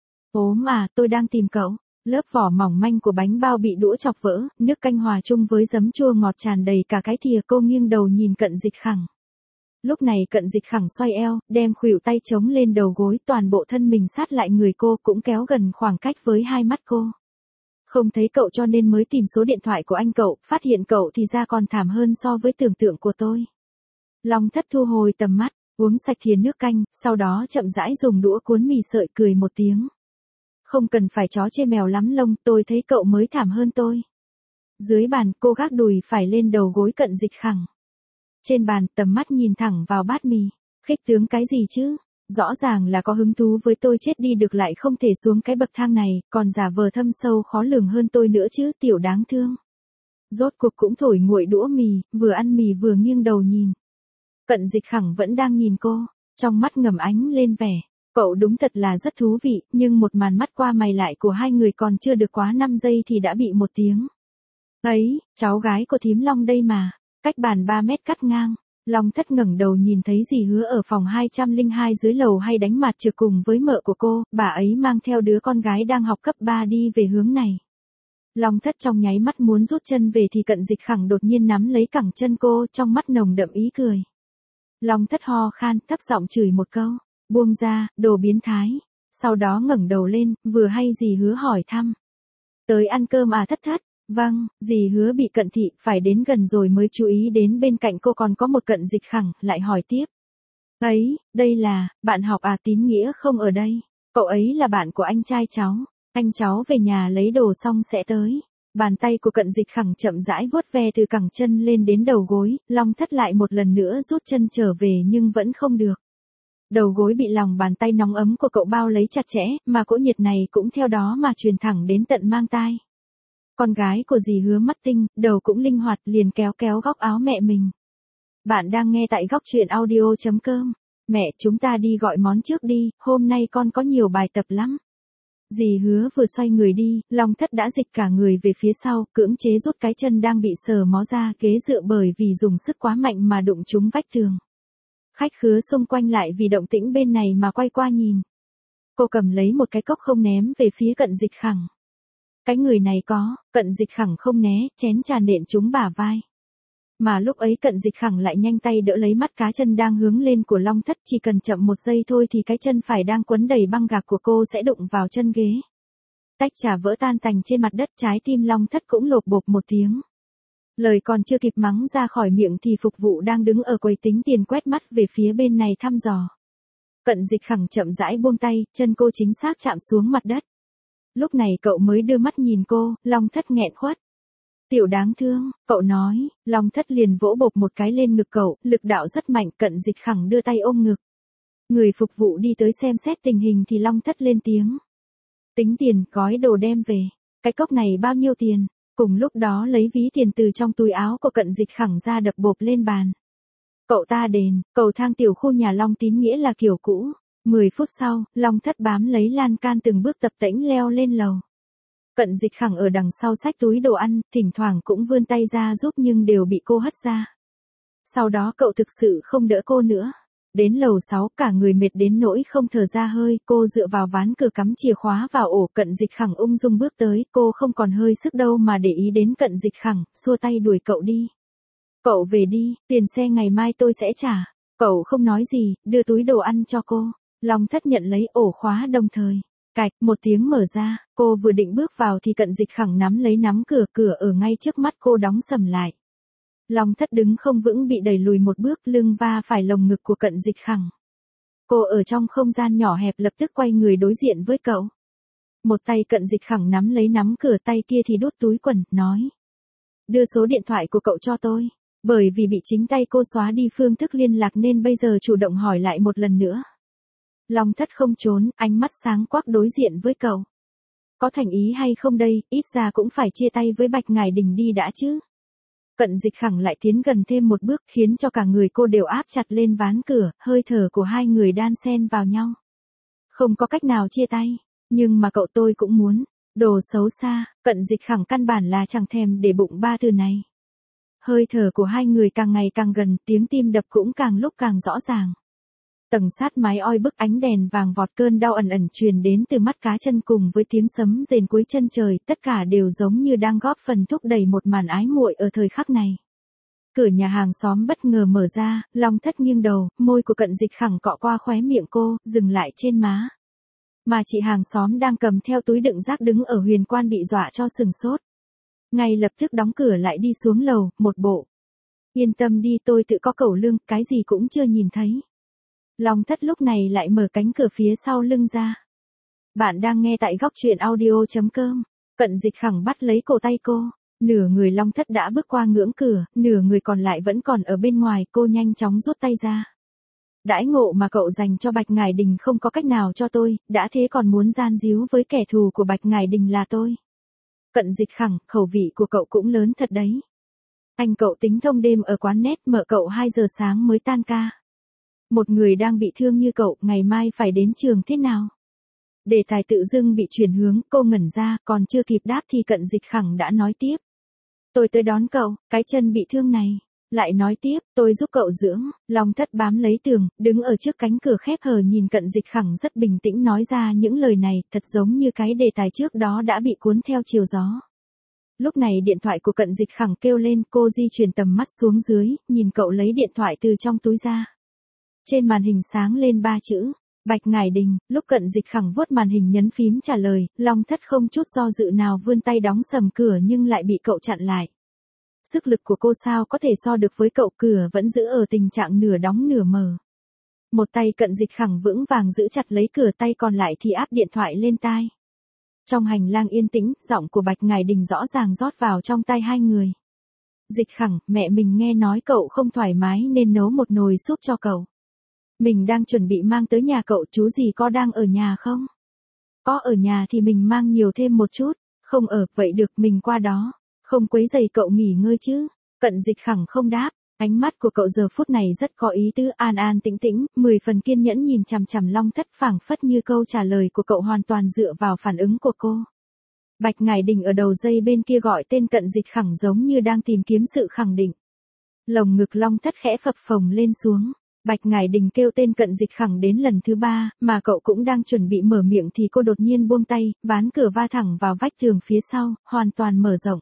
Ốm à, tôi đang tìm cậu. Lớp vỏ mỏng manh của bánh bao bị đũa chọc vỡ, nước canh hòa chung với giấm chua ngọt tràn đầy cả cái thìa. Cô nghiêng đầu nhìn Cận Dịch Khẳng. Lúc này Cận Dịch Khẳng xoay eo, đem khuỷu tay chống lên đầu gối, toàn bộ thân mình sát lại người cô, cũng kéo gần khoảng cách với hai mắt cô. Không thấy cậu cho nên mới tìm số điện thoại của anh cậu, phát hiện cậu thì ra còn thảm hơn so với tưởng tượng của tôi. Long Thất thu hồi tầm mắt, uống sạch thìa nước canh, sau đó chậm rãi dùng đũa cuốn mì sợi, cười một tiếng. Không cần phải chó chê mèo lắm lông, tôi thấy cậu mới thảm hơn tôi. Dưới bàn, cô gác đùi phải lên đầu gối Cận Dịch Khẳng. Trên bàn, tầm mắt nhìn thẳng vào bát mì. Khích tướng cái gì chứ? Rõ ràng là có hứng thú với tôi, chết đi được lại không thể xuống cái bậc thang này, còn giả vờ thâm sâu khó lường hơn tôi nữa chứ, tiểu đáng thương. Rốt cuộc cũng thổi nguội đũa mì, vừa ăn mì vừa nghiêng đầu nhìn. Cận Dịch Khẳng vẫn đang nhìn cô, trong mắt ngầm ánh lên vẻ. Cậu đúng thật là rất thú vị, nhưng một màn mắt qua mày lại của hai người còn chưa được quá 5 giây thì đã bị một tiếng. Ấy, cháu gái của thím Long đây mà, cách bàn 3 mét cắt ngang. Long Thất ngẩng đầu nhìn thấy dì Hứa ở phòng 202 dưới lầu hay đánh mặt trược cùng với mợ của cô, bà ấy mang theo đứa con gái đang học cấp 3 đi về hướng này. Long Thất trong nháy mắt muốn rút chân về thì Cận Dịch Khẳng đột nhiên nắm lấy cẳng chân cô, trong mắt nồng đậm ý cười. Long Thất ho khan, thấp giọng chửi một câu, buông ra, đồ biến thái. Sau đó ngẩng đầu lên, vừa hay dì Hứa hỏi thăm. Tới ăn cơm à Thất Thất? Vâng, dì Hứa bị Cận Thị phải đến gần rồi mới chú ý đến bên cạnh cô còn có một Cận Dịch Khẳng, lại hỏi tiếp. Ấy, đây là, bạn học à? Tín Nghĩa không ở đây. Cậu ấy là bạn của anh trai cháu. Anh cháu về nhà lấy đồ xong sẽ tới. Bàn tay của Cận Dịch Khẳng chậm rãi vuốt ve từ cẳng chân lên đến đầu gối, Long Thất lại một lần nữa rút chân trở về nhưng vẫn không được. Đầu gối bị lòng bàn tay nóng ấm của cậu bao lấy chặt chẽ, mà cỗ nhiệt này cũng theo đó mà truyền thẳng đến tận mang tai. Con gái của dì Hứa mắt tinh, đầu cũng linh hoạt, liền kéo kéo góc áo mẹ mình. Bạn đang nghe tại góc truyện audio.com. Mẹ, chúng ta đi gọi món trước đi, hôm nay con có nhiều bài tập lắm. Dì Hứa vừa xoay người đi, Long Thất đã dịch cả người về phía sau, cưỡng chế rút cái chân đang bị sờ mó ra ghế dựa bởi vì dùng sức quá mạnh mà đụng trúng vách tường. Khách khứa xung quanh lại vì động tĩnh bên này mà quay qua nhìn. Cô cầm lấy một cái cốc không ném về phía Cận Dịch Khẳng. Cái người này có, Cận Dịch Khẳng không né, chén trà nện trúng bả vai. Mà lúc ấy Cận Dịch Khẳng lại nhanh tay đỡ lấy mắt cá chân đang hướng lên của Long Thất, chỉ cần chậm một giây thôi thì cái chân phải đang quấn đầy băng gạc của cô sẽ đụng vào chân ghế. Tách trà vỡ tan tành trên mặt đất, trái tim Long Thất cũng lộp bộp một tiếng. Lời còn chưa kịp mắng ra khỏi miệng thì phục vụ đang đứng ở quầy tính tiền quét mắt về phía bên này thăm dò. Cận Dịch Khẳng chậm rãi buông tay, chân cô chính xác chạm xuống mặt đất. Lúc này cậu mới đưa mắt nhìn cô, Long Thất nghẹn khuất. Tiểu đáng thương, cậu nói, Long Thất liền vỗ bộp một cái lên ngực cậu, lực đạo rất mạnh. Cận Dịch Khẳng đưa tay ôm ngực. Người phục vụ đi tới xem xét tình hình thì Long Thất lên tiếng. Tính tiền, gói đồ đem về. Cái cốc này bao nhiêu tiền? Cùng lúc đó lấy ví tiền từ trong túi áo của Cận Dịch Khẳng ra đập bộp lên bàn. Cậu ta đền, cầu thang tiểu khu nhà Long Tín Nghĩa là kiểu cũ. 10 phút sau, Long Thất bám lấy lan can từng bước tập tễnh leo lên lầu. Cận Dịch Khẳng ở đằng sau xách túi đồ ăn, thỉnh thoảng cũng vươn tay ra giúp nhưng đều bị cô hất ra. Sau đó cậu thực sự không đỡ cô nữa. Đến lầu 6 cả người mệt đến nỗi không thở ra hơi, cô dựa vào ván cửa cắm chìa khóa vào ổ. Cận Dịch Khẳng ung dung bước tới, cô không còn hơi sức đâu mà để ý đến Cận Dịch Khẳng, xua tay đuổi cậu đi. Cậu về đi, tiền xe ngày mai tôi sẽ trả. Cậu không nói gì, đưa túi đồ ăn cho cô. Long Thất nhận lấy ổ khóa đồng thời. Cạch, một tiếng mở ra, cô vừa định bước vào thì Cận Dịch Khẳng nắm lấy nắm cửa, cửa ở ngay trước mắt cô đóng sầm lại. Long Thất đứng không vững bị đẩy lùi một bước, lưng va phải lồng ngực của Cận Dịch Khẳng. Cô ở trong không gian nhỏ hẹp lập tức quay người đối diện với cậu. Một tay Cận Dịch Khẳng nắm lấy nắm cửa, tay kia thì đút túi quần, nói. Đưa số điện thoại của cậu cho tôi. Bởi vì bị chính tay cô xóa đi phương thức liên lạc nên bây giờ chủ động hỏi lại một lần nữa. Long Thất không trốn, ánh mắt sáng quắc đối diện với cậu. Có thành ý hay không đây, ít ra cũng phải chia tay với Bạch Ngải Đình đi đã chứ. Cận Dịch Khẳng lại tiến gần thêm một bước khiến cho cả người cô đều áp chặt lên ván cửa, hơi thở của hai người đan xen vào nhau. Không có cách nào chia tay, nhưng mà cậu tôi cũng muốn. Đồ xấu xa, Cận Dịch Khẳng căn bản là chẳng thèm để bụng ba từ này. Hơi thở của hai người càng ngày càng gần, tiếng tim đập cũng càng lúc càng rõ ràng. Tầng sát mái oi bức ánh đèn vàng vọt, cơn đau ẩn ẩn truyền đến từ mắt cá chân cùng với tiếng sấm rền cuối chân trời, tất cả đều giống như đang góp phần thúc đẩy một màn ái muội ở thời khắc này. Cửa nhà hàng xóm bất ngờ mở ra, Long Thất nghiêng đầu, môi của Cận Dịch Khẳng cọ qua khóe miệng cô, dừng lại trên má. Mà chị hàng xóm đang cầm theo túi đựng rác đứng ở Huyền Quan bị dọa cho sừng sốt. Ngay lập tức đóng cửa lại đi xuống lầu, một bộ. Yên tâm đi, tôi tự có cẩu lương, cái gì cũng chưa nhìn thấy. Long Thất lúc này lại mở cánh cửa phía sau lưng ra. Bạn đang nghe tại góc truyện audio.com. Cận Dịch Khẳng bắt lấy cổ tay cô. Nửa người Long Thất đã bước qua ngưỡng cửa, nửa người còn lại vẫn còn ở bên ngoài, cô nhanh chóng rút tay ra. Đãi ngộ mà cậu dành cho Bạch Ngải Đình không có cách nào cho tôi, đã thế còn muốn gian díu với kẻ thù của Bạch Ngải Đình là tôi. Cận Dịch Khẳng, khẩu vị của cậu cũng lớn thật đấy. Anh cậu tính thông đêm ở quán net mợ cậu 2 giờ sáng mới tan ca. Một người đang bị thương như cậu, ngày mai phải đến trường thế nào? Đề tài tự dưng bị chuyển hướng, cô ngẩn ra, còn chưa kịp đáp thì Cận Dịch Khẳng đã nói tiếp. Tôi tới đón cậu, cái chân bị thương này. Lại nói tiếp, tôi giúp cậu dưỡng. Long Thất bám lấy tường, đứng ở trước cánh cửa khép hờ nhìn Cận Dịch Khẳng rất bình tĩnh nói ra những lời này, thật giống như cái đề tài trước đó đã bị cuốn theo chiều gió. Lúc này điện thoại của Cận Dịch Khẳng kêu lên, cô di chuyển tầm mắt xuống dưới, nhìn cậu lấy điện thoại từ trong túi ra. Trên màn hình sáng lên 3 chữ, Bạch Ngải Đình. Lúc Cận Dịch Khẳng vuốt màn hình nhấn phím trả lời, Long Thất không chút do dự nào vươn tay đóng sầm cửa nhưng lại bị cậu chặn lại. Sức lực của cô sao có thể so được với cậu, cửa vẫn giữ ở tình trạng nửa đóng nửa mở. Một tay Cận Dịch Khẳng vững vàng giữ chặt lấy cửa, tay còn lại thì áp điện thoại lên tai. Trong hành lang yên tĩnh, giọng của Bạch Ngải Đình rõ ràng rót vào trong tai hai người. Dịch Khẳng, mẹ mình nghe nói cậu không thoải mái nên nấu một nồi súp cho cậu. Mình đang chuẩn bị mang tới nhà cậu, chú gì có đang ở nhà không? Có ở nhà thì mình mang nhiều thêm một chút. Không ở, vậy được, mình qua đó. Không quấy rầy cậu nghỉ ngơi chứ? Cận Dịch Khẳng không đáp. Ánh mắt của cậu giờ phút này rất có ý tứ, an an tĩnh tĩnh, 10 phần kiên nhẫn nhìn chằm chằm Long Thất, phảng phất như câu trả lời của cậu hoàn toàn dựa vào phản ứng của cô. Bạch Ngải Đình ở đầu dây bên kia gọi tên Cận Dịch Khẳng giống như đang tìm kiếm sự khẳng định. Lồng ngực Long Thất khẽ phập phồng lên xuống. Bạch Ngải Đình kêu tên Cận Dịch Khẳng đến lần thứ 3, mà cậu cũng đang chuẩn bị mở miệng thì cô đột nhiên buông tay, ván cửa va thẳng vào vách tường phía sau, hoàn toàn mở rộng.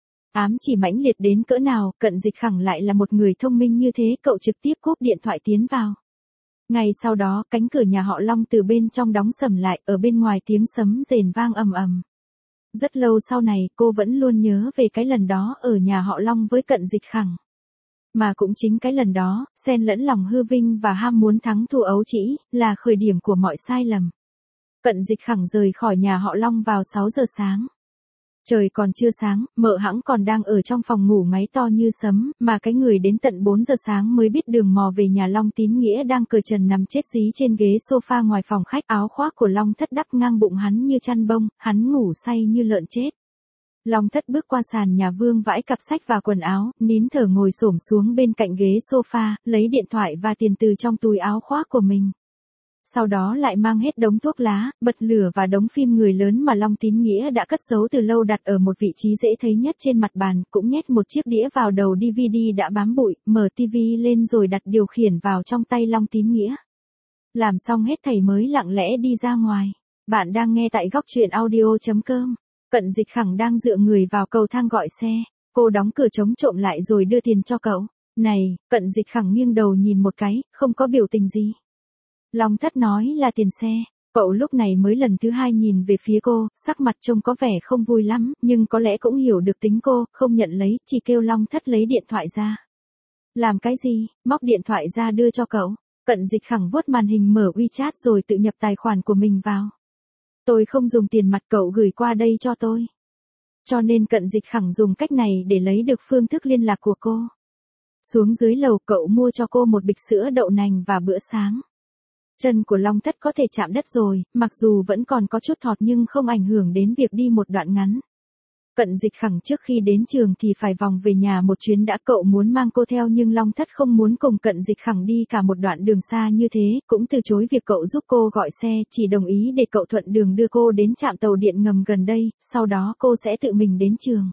Ám chỉ mãnh liệt đến cỡ nào, Cận Dịch Khẳng lại là một người thông minh như thế, cậu trực tiếp cúp điện thoại tiến vào. Ngay sau đó, cánh cửa nhà họ Long từ bên trong đóng sầm lại, ở bên ngoài tiếng sấm rền vang ầm ầm. Rất lâu sau này, cô vẫn luôn nhớ về cái lần đó ở nhà họ Long với Cận Dịch Khẳng. Mà cũng chính cái lần đó, xen lẫn lòng hư vinh và ham muốn thắng thua ấu trĩ, là khởi điểm của mọi sai lầm. Cận Dịch Khẳng rời khỏi nhà họ Long vào 6 giờ sáng. Trời còn chưa sáng, mợ hãng còn đang ở trong phòng ngủ ngáy to như sấm, mà cái người đến tận 4 giờ sáng mới biết đường mò về nhà Long Tín Nghĩa đang cởi trần nằm chết dí trên ghế sofa ngoài phòng khách, áo khoác của Long Thất đắp ngang bụng hắn như chăn bông, hắn ngủ say như lợn chết. Long Thất bước qua sàn nhà vương vãi cặp sách và quần áo, nín thở ngồi xổm xuống bên cạnh ghế sofa, lấy điện thoại và tiền từ trong túi áo khoác của mình. Sau đó lại mang hết đống thuốc lá, bật lửa và đống phim người lớn mà Long Tín Nghĩa đã cất giấu từ lâu đặt ở một vị trí dễ thấy nhất trên mặt bàn, cũng nhét một chiếc đĩa vào đầu DVD đã bám bụi, mở TV lên rồi đặt điều khiển vào trong tay Long Tín Nghĩa. Làm xong hết thảy mới lặng lẽ đi ra ngoài. Bạn đang nghe tại góc truyện audio.com. Cận Dịch Khẳng đang dựa người vào cầu thang gọi xe. Cô đóng cửa chống trộm lại rồi đưa tiền cho cậu. Này, Cận Dịch Khẳng nghiêng đầu nhìn một cái, không có biểu tình gì. Long Thất nói là tiền xe. Cậu lúc này mới lần thứ 2 nhìn về phía cô, sắc mặt trông có vẻ không vui lắm, nhưng có lẽ cũng hiểu được tính cô, không nhận lấy, chỉ kêu Long Thất lấy điện thoại ra. Làm cái gì? Móc điện thoại ra đưa cho cậu. Cận Dịch Khẳng vuốt màn hình mở WeChat rồi tự nhập tài khoản của mình vào. Tôi không dùng tiền mặt, cậu gửi qua đây cho tôi. Cho nên Cận Dịch Khẳng dùng cách này để lấy được phương thức liên lạc của cô. Xuống dưới lầu, cậu mua cho cô một bịch sữa đậu nành và bữa sáng. Chân của Long Thất có thể chạm đất rồi, mặc dù vẫn còn có chút thọt nhưng không ảnh hưởng đến việc đi một đoạn ngắn. Cận Dịch Khẳng trước khi đến trường thì phải vòng về nhà một chuyến đã, cậu muốn mang cô theo nhưng Long Thất không muốn cùng Cận Dịch Khẳng đi cả một đoạn đường xa như thế, cũng từ chối việc cậu giúp cô gọi xe, chỉ đồng ý để cậu thuận đường đưa cô đến trạm tàu điện ngầm gần đây, sau đó cô sẽ tự mình đến trường.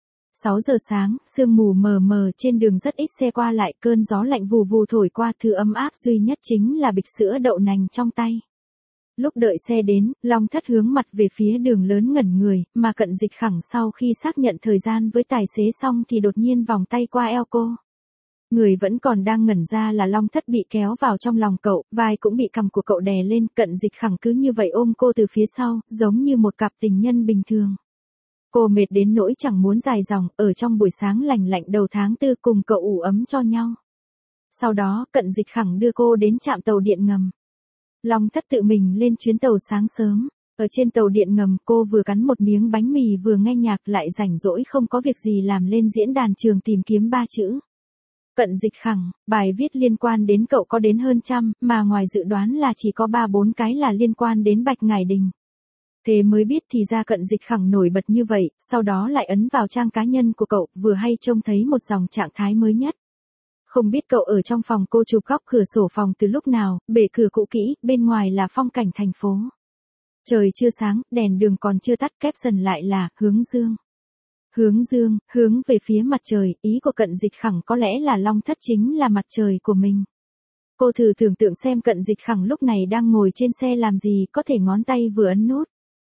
6 giờ sáng, sương mù mờ mờ trên đường rất ít xe qua lại, cơn gió lạnh vù vù thổi qua, thứ ấm áp duy nhất chính là bịch sữa đậu nành trong tay. Lúc đợi xe đến, Long Thất hướng mặt về phía đường lớn ngẩn người, mà Cận Dịch Khẳng sau khi xác nhận thời gian với tài xế xong thì đột nhiên vòng tay qua eo cô. Người vẫn còn đang ngẩn ra là Long Thất bị kéo vào trong lòng cậu, vai cũng bị cằm của cậu đè lên, Cận Dịch Khẳng cứ như vậy ôm cô từ phía sau, giống như một cặp tình nhân bình thường. Cô mệt đến nỗi chẳng muốn dài dòng, ở trong buổi sáng lành lạnh đầu tháng 4 cùng cậu ủ ấm cho nhau. Sau đó, Cận Dịch Khẳng đưa cô đến trạm tàu điện ngầm. Long Thất tự mình lên chuyến tàu sáng sớm. Ở trên tàu điện ngầm, cô vừa cắn một miếng bánh mì vừa nghe nhạc, lại rảnh rỗi không có việc gì làm lên diễn đàn trường tìm kiếm 3 chữ. Cận Dịch Khẳng, bài viết liên quan đến cậu có đến hơn trăm, mà ngoài dự đoán là chỉ có 3-4 cái là liên quan đến Bạch Ngải Đình. Thế mới biết thì ra Cận Dịch Khẳng nổi bật như vậy, sau đó lại ấn vào trang cá nhân của cậu, vừa hay trông thấy một dòng trạng thái mới nhất. Không biết cậu ở trong phòng cô chụp góc cửa sổ phòng từ lúc nào, bể cửa cũ kỹ, bên ngoài là phong cảnh thành phố. Trời chưa sáng, đèn đường còn chưa tắt, caption lại là, hướng dương. Hướng dương, hướng về phía mặt trời, ý của Cận Dịch Khẳng có lẽ là Long Thất chính là mặt trời của mình. Cô thử tưởng tượng xem Cận Dịch Khẳng lúc này đang ngồi trên xe làm gì, có thể ngón tay vừa ấn nút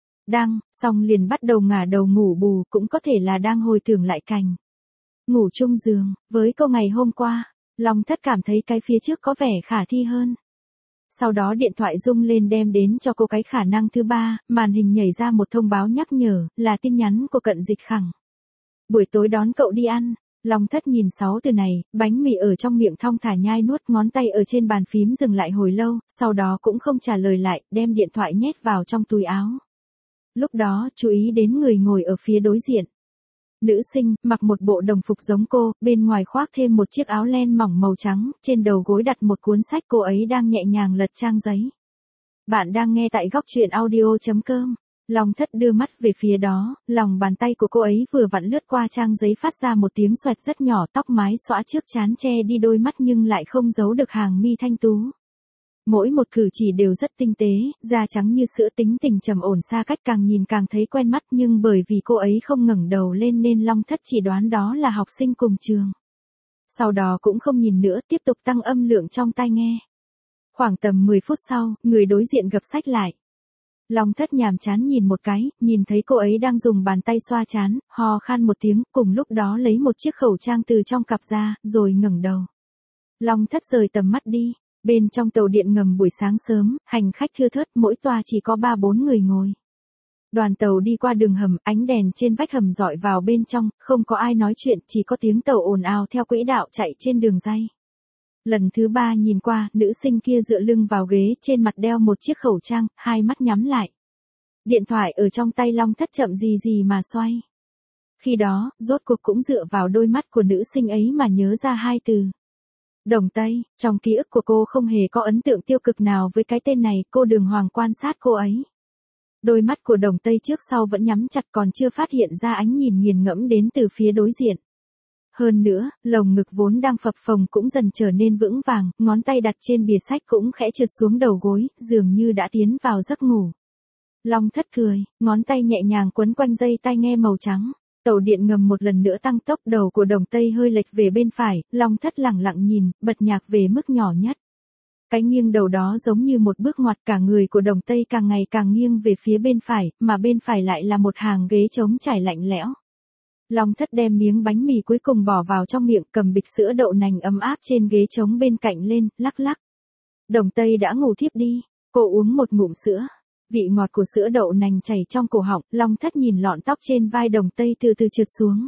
xong liền bắt đầu ngả đầu ngủ bù, cũng có thể là đang hồi tưởng lại cảnh ngủ chung giường với cô ngày hôm qua. Long Thất cảm thấy cái phía trước có vẻ khả thi hơn. Sau đó điện thoại rung lên đem đến cho cô cái khả năng thứ ba, màn hình nhảy ra một thông báo nhắc nhở, là tin nhắn của Cận Dịch Khẳng. Buổi tối đón cậu đi ăn. Long Thất nhìn 6 từ này, bánh mì ở trong miệng thong thả nhai nuốt, ngón tay ở trên bàn phím dừng lại hồi lâu, sau đó cũng không trả lời lại, đem điện thoại nhét vào trong túi áo. Lúc đó, chú ý đến người ngồi ở phía đối diện. Nữ sinh, mặc một bộ đồng phục giống cô, bên ngoài khoác thêm một chiếc áo len mỏng màu trắng, trên đầu gối đặt một cuốn sách, cô ấy đang nhẹ nhàng lật trang giấy. Bạn đang nghe tại góc truyện audio.com. Long Thất đưa mắt về phía đó, lòng bàn tay của cô ấy vừa vặn lướt qua trang giấy phát ra một tiếng xoẹt rất nhỏ, tóc mái xõa trước trán che đi đôi mắt nhưng lại không giấu được hàng mi thanh tú. Mỗi một cử chỉ đều rất tinh tế, da trắng như sữa, tính tình trầm ổn, xa cách càng nhìn càng thấy quen mắt, nhưng bởi vì cô ấy không ngẩng đầu lên nên Long Thất chỉ đoán đó là học sinh cùng trường. Sau đó cũng không nhìn nữa, tiếp tục tăng âm lượng trong tai nghe. Khoảng tầm 10 phút sau, người đối diện gập sách lại. Long Thất nhàm chán nhìn một cái, nhìn thấy cô ấy đang dùng bàn tay xoa trán, ho khan một tiếng, cùng lúc đó lấy một chiếc khẩu trang từ trong cặp ra, rồi ngẩng đầu. Long Thất rời tầm mắt đi. Bên trong tàu điện ngầm buổi sáng sớm, hành khách thưa thớt, mỗi toa chỉ có 3-4 người ngồi. Đoàn tàu đi qua đường hầm, ánh đèn trên vách hầm rọi vào bên trong, không có ai nói chuyện, chỉ có tiếng tàu ồn ào theo quỹ đạo chạy trên đường ray. Lần thứ 3 nhìn qua, nữ sinh kia dựa lưng vào ghế, trên mặt đeo một chiếc khẩu trang, hai mắt nhắm lại. Điện thoại ở trong tay Long Thất chậm gì mà xoay. Khi đó, rốt cuộc cũng dựa vào đôi mắt của nữ sinh ấy mà nhớ ra hai từ. Đồng Tây, trong ký ức của cô không hề có ấn tượng tiêu cực nào với cái tên này, cô đường hoàng quan sát cô ấy. Đôi mắt của Đồng Tây trước sau vẫn nhắm chặt, còn chưa phát hiện ra ánh nhìn nghiền ngẫm đến từ phía đối diện. Hơn nữa, lồng ngực vốn đang phập phồng cũng dần trở nên vững vàng, ngón tay đặt trên bìa sách cũng khẽ trượt xuống đầu gối, dường như đã tiến vào giấc ngủ. Long Thất cười, ngón tay nhẹ nhàng quấn quanh dây tai nghe màu trắng. Tàu điện ngầm một lần nữa tăng tốc, đầu của Đồng Tây hơi lệch về bên phải, Long Thất lẳng lặng nhìn, bật nhạc về mức nhỏ nhất. Cái nghiêng đầu đó giống như một bước ngoặt, cả người của Đồng Tây càng ngày càng nghiêng về phía bên phải, mà bên phải lại là một hàng ghế trống trải lạnh lẽo. Long Thất đem miếng bánh mì cuối cùng bỏ vào trong miệng, cầm bịch sữa đậu nành ấm áp trên ghế trống bên cạnh lên, lắc lắc. Đồng Tây đã ngủ thiếp đi, cô uống một ngụm sữa. Vị ngọt của sữa đậu nành chảy trong cổ họng, Long Thất nhìn lọn tóc trên vai Đồng Tây từ từ trượt xuống.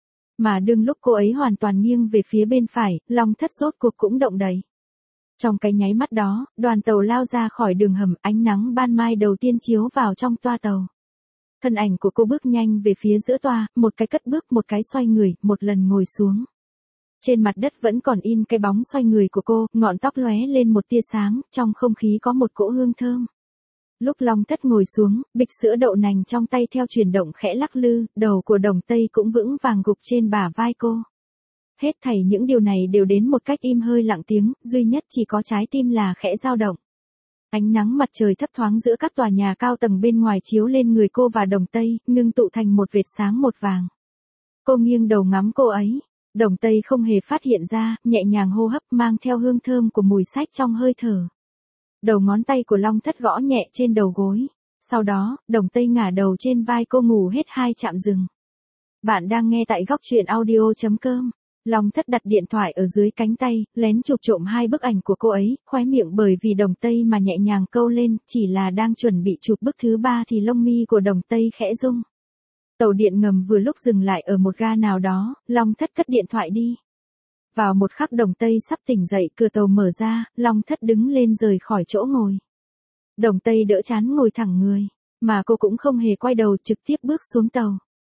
Mà đương lúc cô ấy hoàn toàn nghiêng về phía bên phải, Long Thất rốt cuộc cũng động đậy. Trong cái nháy mắt đó, đoàn tàu lao ra khỏi đường hầm, ánh nắng ban mai đầu tiên chiếu vào trong toa tàu. Thân ảnh của cô bước nhanh về phía giữa toa, một cái cất bước, một cái xoay người, một lần ngồi xuống. Trên mặt đất vẫn còn in cái bóng xoay người của cô, ngọn tóc lóe lên một tia sáng, trong không khí có một cỗ hương thơm. Lúc Long Thất ngồi xuống, bịch sữa đậu nành trong tay theo chuyển động khẽ lắc lư, đầu của Đồng Tây cũng vững vàng gục trên bả vai cô. Hết thảy những điều này đều đến một cách im hơi lặng tiếng, duy nhất chỉ có trái tim là khẽ dao động. Ánh nắng mặt trời thấp thoáng giữa các tòa nhà cao tầng bên ngoài chiếu lên người cô và Đồng Tây, ngưng tụ thành một vệt sáng một vàng. Cô nghiêng đầu ngắm cô ấy. Đồng Tây không hề phát hiện ra, nhẹ nhàng hô hấp mang theo hương thơm của mùi sách trong hơi thở. Đầu ngón tay của Long Thất gõ nhẹ trên đầu gối. Sau đó, Đồng Tây ngả đầu trên vai cô ngủ hết 2 chạm rừng. Bạn đang nghe tại góc truyện audio.com. Long Thất đặt điện thoại ở dưới cánh tay, lén chụp trộm 2 bức ảnh của cô ấy, khóe miệng bởi vì Đồng Tây mà nhẹ nhàng câu lên, chỉ là đang chuẩn bị chụp bức thứ 3 thì lông mi của Đồng Tây khẽ rung. Tàu điện ngầm vừa lúc dừng lại ở một ga nào đó, Long Thất cất điện thoại đi. Vào một khắc Đồng Tây sắp tỉnh dậy, cửa tàu mở ra, Long Thất đứng lên rời khỏi chỗ ngồi. Đồng Tây đỡ chán ngồi thẳng người, mà cô cũng không hề quay đầu, trực tiếp bước xuống tàu.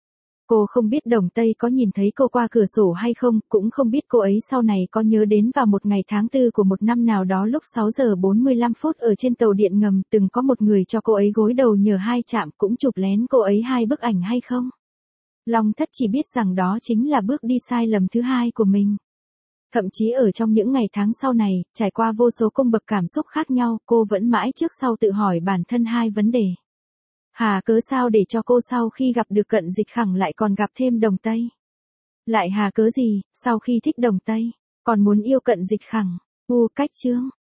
Cô không biết Đồng Tây có nhìn thấy cô qua cửa sổ hay không, cũng không biết cô ấy sau này có nhớ đến vào một ngày tháng 4 của một năm nào đó lúc 6 giờ 45 phút ở trên tàu điện ngầm từng có một người cho cô ấy gối đầu nhờ hai chạm cũng chụp lén cô ấy 2 bức ảnh hay không. Long Thất chỉ biết rằng đó chính là bước đi sai lầm thứ hai của mình. Thậm chí ở trong những ngày tháng sau này, trải qua vô số cung bậc cảm xúc khác nhau, cô vẫn mãi trước sau tự hỏi bản thân hai vấn đề. Hà cớ sao để cho cô sau khi gặp được Cận Dịch Khẳng lại còn gặp thêm Đồng Tây? Lại hà cớ gì, sau khi thích Đồng Tây, còn muốn yêu Cận Dịch Khẳng? Cách chương.